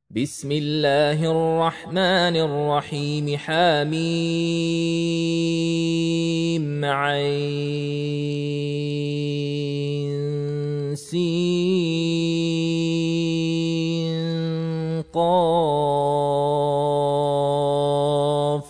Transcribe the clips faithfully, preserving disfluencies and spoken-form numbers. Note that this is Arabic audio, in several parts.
بسم الله الرحمن الرحيم حميم عين سين قاف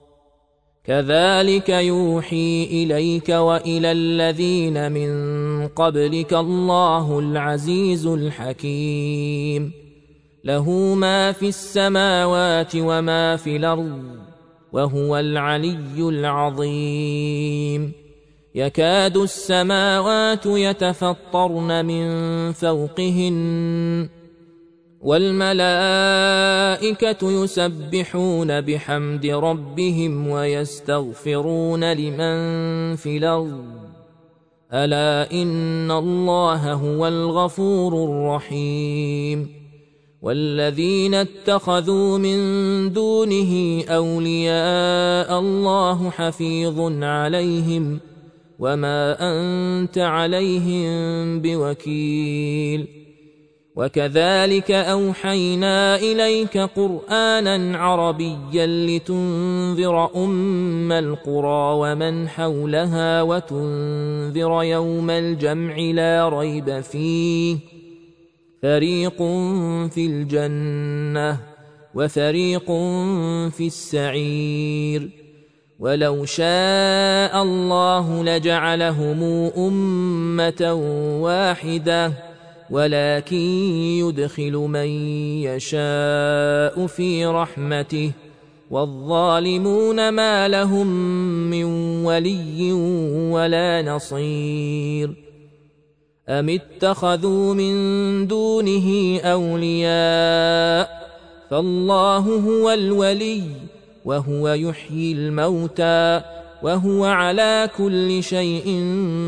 كذلك يوحي إليك وإلى الذين من قبلك الله العزيز الحكيم له ما في السماوات وما في الأرض وهو العلي العظيم يكاد السماوات يتفطرن من فوقهن والملائكة يسبحون بحمد ربهم ويستغفرون لمن في الأرض ألا إن الله هو الغفور الرحيم والذين اتخذوا من دونه أولياء الله حفيظ عليهم وما أنت عليهم بوكيل وكذلك أوحينا إليك قرآنا عربيا لتنذر أم القرى ومن حولها وتنذر يوم الجمع لا ريب فيه فريق في الجنة وفريق في السعير ولو شاء الله لجعلهم أمة واحدة ولكن يدخل من يشاء في رحمته والظالمون ما لهم من ولي ولا نصير أم اتخذوا من دونه أولياء فالله هو الولي وهو يحيي الموتى وهو على كل شيء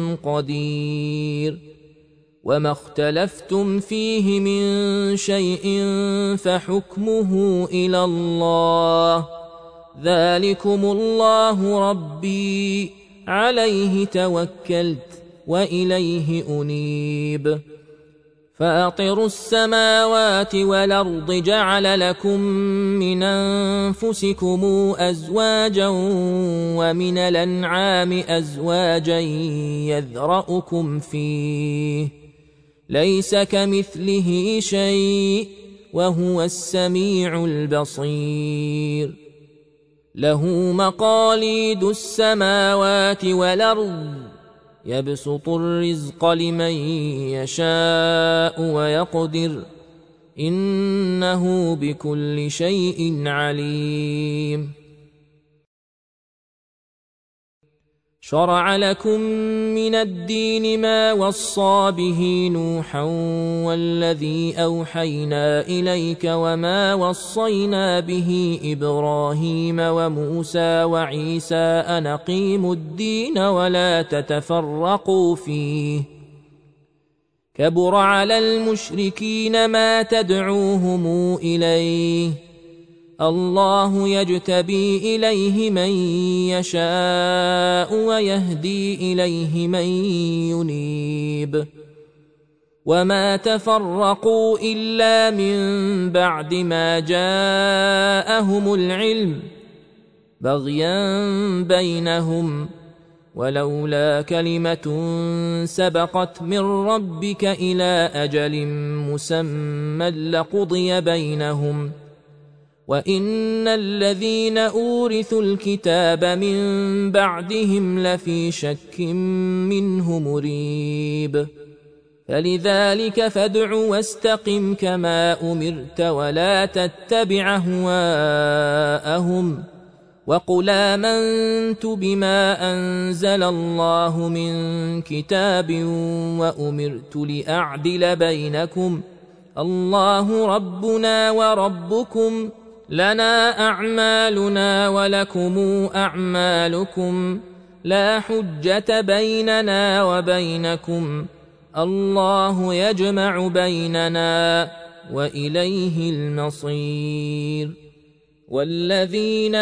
قدير وما اختلفتم فيه من شيء فحكمه إلى الله ذلكم الله ربي عليه توكلت وإليه أنيب فاطر السماوات والأرض جعل لكم من أنفسكم أزواجا ومن الأنعام أزواجا يذرأكم فيه ليس كمثله شيء وهو السميع البصير له مقاليد السماوات والأرض يبسط الرزق لمن يشاء ويقدر إنه بكل شيء عليم شرع لكم من الدين ما وصى به نوحا والذي أوحينا إليك وما وصينا به إبراهيم وموسى وعيسى أن أقيموا الدين ولا تتفرقوا فيه كبر على المشركين ما تدعوهم إليه الله يجتبي إليه من يشاء ويهدي إليه من ينيب وما تفرقوا إلا من بعد ما جاءهم العلم بغيا بينهم ولولا كلمة سبقت من ربك إلى أجل مسمى لقضي بينهم وإن الذين أورثوا الكتاب من بعدهم لفي شك منه مريب فلذلك فادع واستقم كما أمرت ولا تتبع أهواءهم وقل آمنت بما أنزل الله من كتاب وأمرت لأعدل بينكم الله ربنا وربكم لنا أعمالنا ولكم أعمالكم لا حجة بيننا وبينكم الله يجمع بيننا وإليه المصير والذين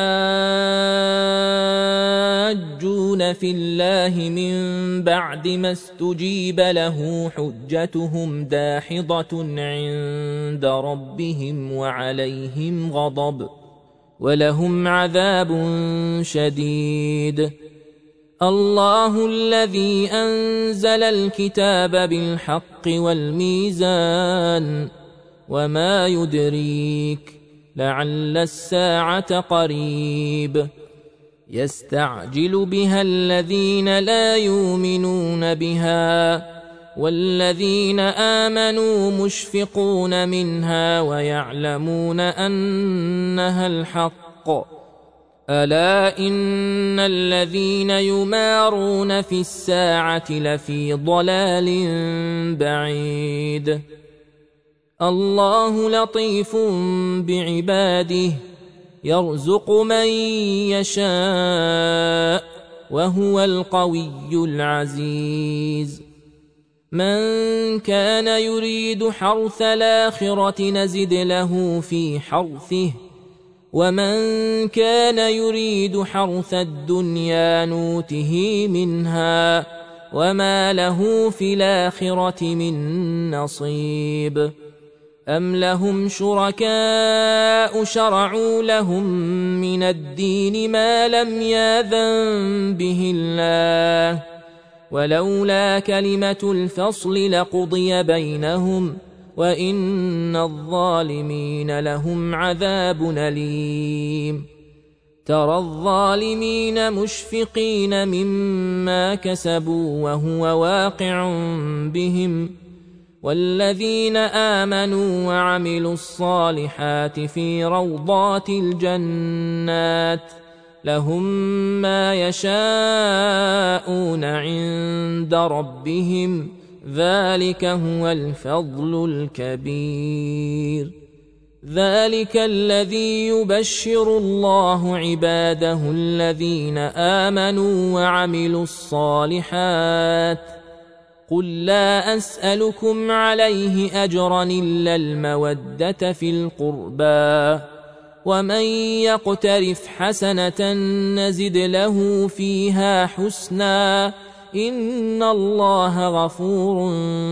يحاجون في الله من بعد ما استجيب له حجتهم داحضة عند ربهم وعليهم غضب ولهم عذاب شديد. الله الذي أنزل الكتاب بالحق والميزان وما يدريك لعل الساعة قريب يستعجل بها الذين لا يؤمنون بها والذين آمنوا مشفقون منها ويعلمون أنها الحق. ألا إن الذين يمارون في الساعة لفي ضلال بعيد. الله لطيف بعباده يرزق من يشاء وهو القوي العزيز. من كان يريد حرث الآخرة نزد له في حرثه ومن كان يريد حرث الدنيا نوته منها وما له في الآخرة من نصيب. أم لهم شركاء شرعوا لهم من الدين ما لم يأذن به الله ولولا كلمة الفصل لقضي بينهم وإن الظالمين لهم عذاب أليم. ترى الظالمين مشفقين مما كسبوا وهو واقع بهم والذين آمنوا وعملوا الصالحات في روضات الجنات لهم ما يشاءون عند ربهم ذلك هو الفضل الكبير. ذلك الذي يبشر الله عباده الذين آمنوا وعملوا الصالحات. قل لا أسألكم عليه أجرا إلا المودة في القربى ومن يقترف حسنة نزد له فيها حسنا إن الله غفور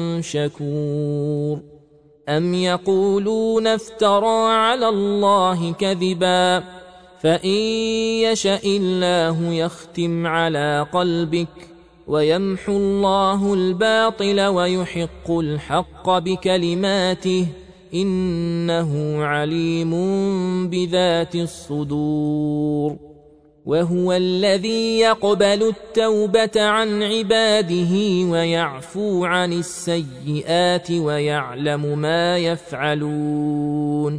شكور. أم يقولون افترى على الله كذبا فإن يشأ الله يختم على قلبك ويمحو الله الباطل ويحق الحق بكلماته إنه عليم بذات الصدور. وهو الذي يقبل التوبة عن عباده ويعفو عن السيئات ويعلم ما يفعلون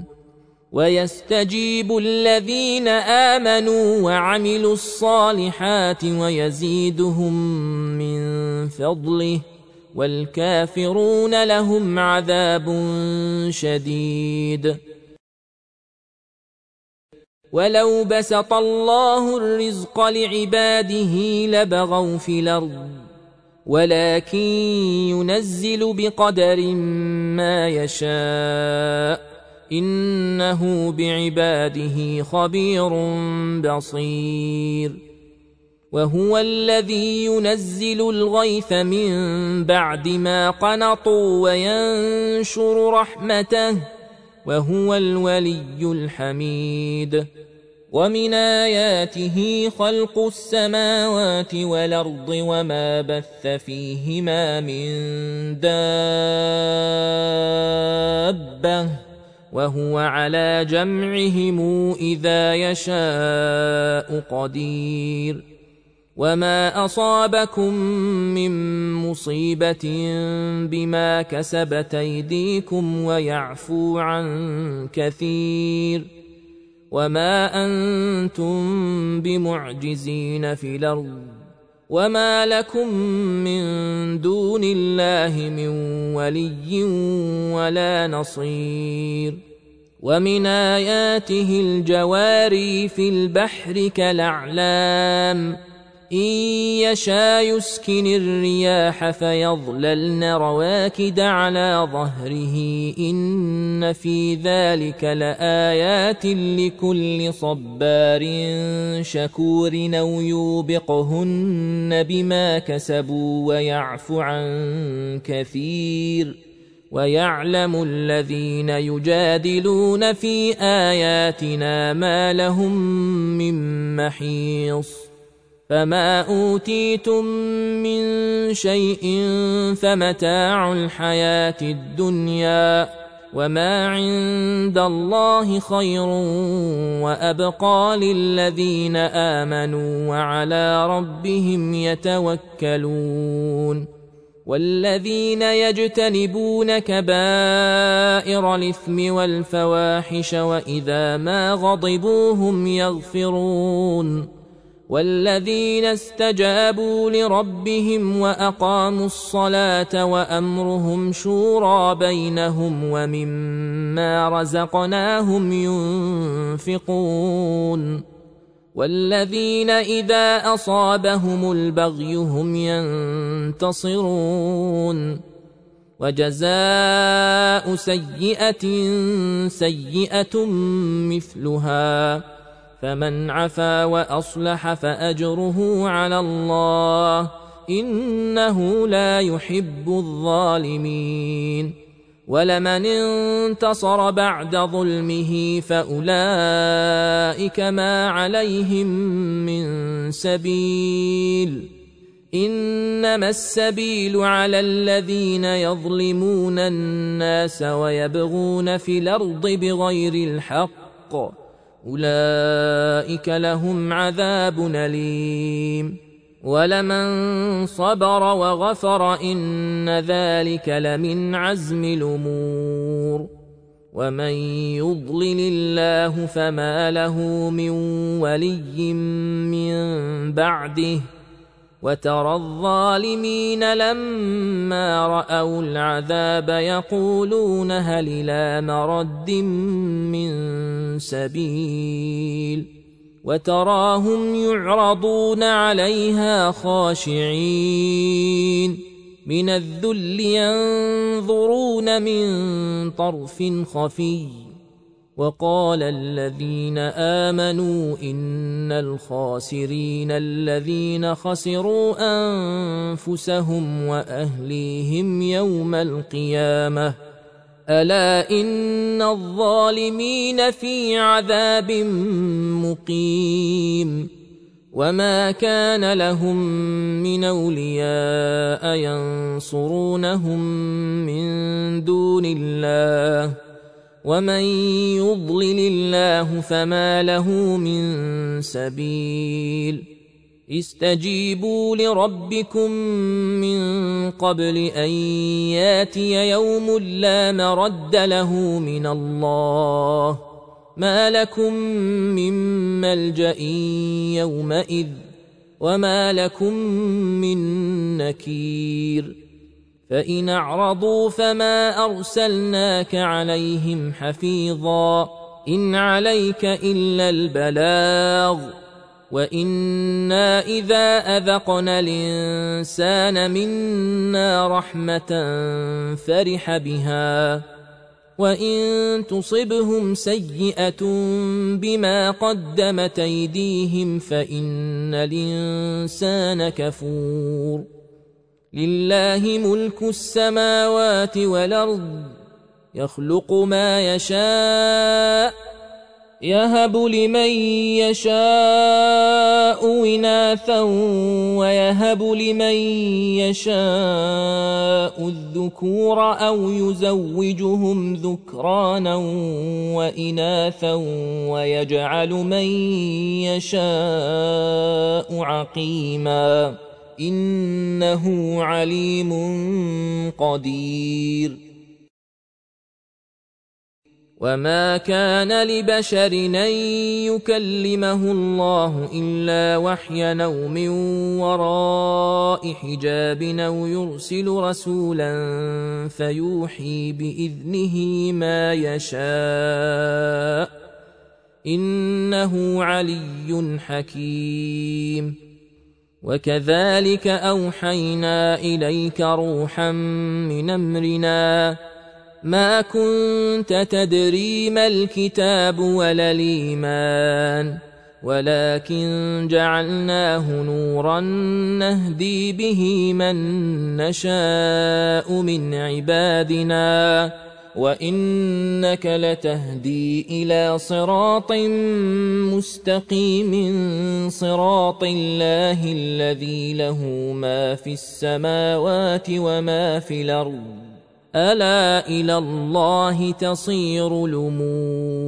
ويستجيب الذين آمنوا وعملوا الصالحات ويزيدهم من فضله والكافرون لهم عذاب شديد. ولو بسط الله الرزق لعباده لبغوا في الأرض ولكن ينزل بقدر ما يشاء إنه بعباده خبير بصير. وهو الذي ينزل الغيث من بعد ما قنطوا وينشر رحمته وهو الولي الحميد. ومن آياته خلق السماوات والأرض وما بث فيهما من دابة وهو على جمعهم إذا يشاء قدير. وما أصابكم من مصيبة بما كسبت أيديكم ويعفو عن كثير وما أنتم بمعجزين في الأرض وما لكم من دون الله من ولي ولا نصير. ومن آياته الجواري في البحر كالأعلام إن يشاء يسكن الرياح فيظللن رواكد على ظهره إن إن في ذلك لآيات لكل صبار شكور أو يوبقهن بما كسبوا ويعفو عن كثير ويعلم الذين يجادلون في آياتنا ما لهم من محيص فما أوتيتم من شيء فمتاع الحياة الدنيا وما عند الله خير وأبقى للذين آمنوا وعلى ربهم يتوكلون والذين يجتنبون كبائر الإثم والفواحش وإذا ما غضبوا هم يغفرون والذين استجابوا لربهم وأقاموا الصلاة وأمرهم شورى بينهم ومما رزقناهم ينفقون والذين إذا أصابهم البغي هم ينتصرون وجزاء سيئة سيئة مثلها فمن عفا وأصلح فأجره على الله إنه لا يحب الظالمين ولمن انتصر بعد ظلمه فأولئك ما عليهم من سبيل إنما السبيل على الذين يظلمون الناس ويبغون في الأرض بغير الحق أولئك لهم عذاب أليم ولمن صبر وغفر إن ذلك لمن عزم الأمور ومن يضلل الله فما له من ولي من بعده وترى الظالمين لما رأوا العذاب يقولون هل إلى مرد من سبيل وتراهم يعرضون عليها خاشعين من الذل ينظرون من طرف خفي وقال الذين آمنوا إن الخاسرين الذين خسروا أنفسهم وأهليهم يوم القيامة ألا إن الظالمين في عذاب مقيم وما كان لهم من أولياء ينصرونهم من دون الله ومن يضلل الله فما له من سبيل استجيبوا لربكم من قبل أن ياتي يوم لا مرد له من الله ما لكم من ملجأ يومئذ وما لكم من نكير فإن أعرضوا فما أرسلناك عليهم حفيظا إن عليك إلا البلاغ وإنا إذا أذقنا الإنسان منا رحمة فرح بها وإن تصبهم سيئة بما قدمت أيديهم فإن الإنسان كفور لله ملك السماوات والأرض يخلق ما يشاء يهب لمن يشاء إناثا ويهب لمن يشاء الذكور أو يزوجهم ذكرانا وإناثا ويجعل من يشاء عقيما إنه عليم قدير وما كان لبشر أن يكلمه الله إلا وحيا أو من وراء حجاب أو يرسل رسولا فيوحي بإذنه ما يشاء إنه علي حكيم وكذلك أوحينا إليك روحا من أمرنا ما كنت تدري ما الكتاب ولا الإيمان ولكن جعلناه نورا نهدي به من نشاء من عبادنا وإنك لتهدي إلى صراط مستقيم صراط الله الذي له ما في السماوات وما في الأرض ألا إلى الله تصير الأمور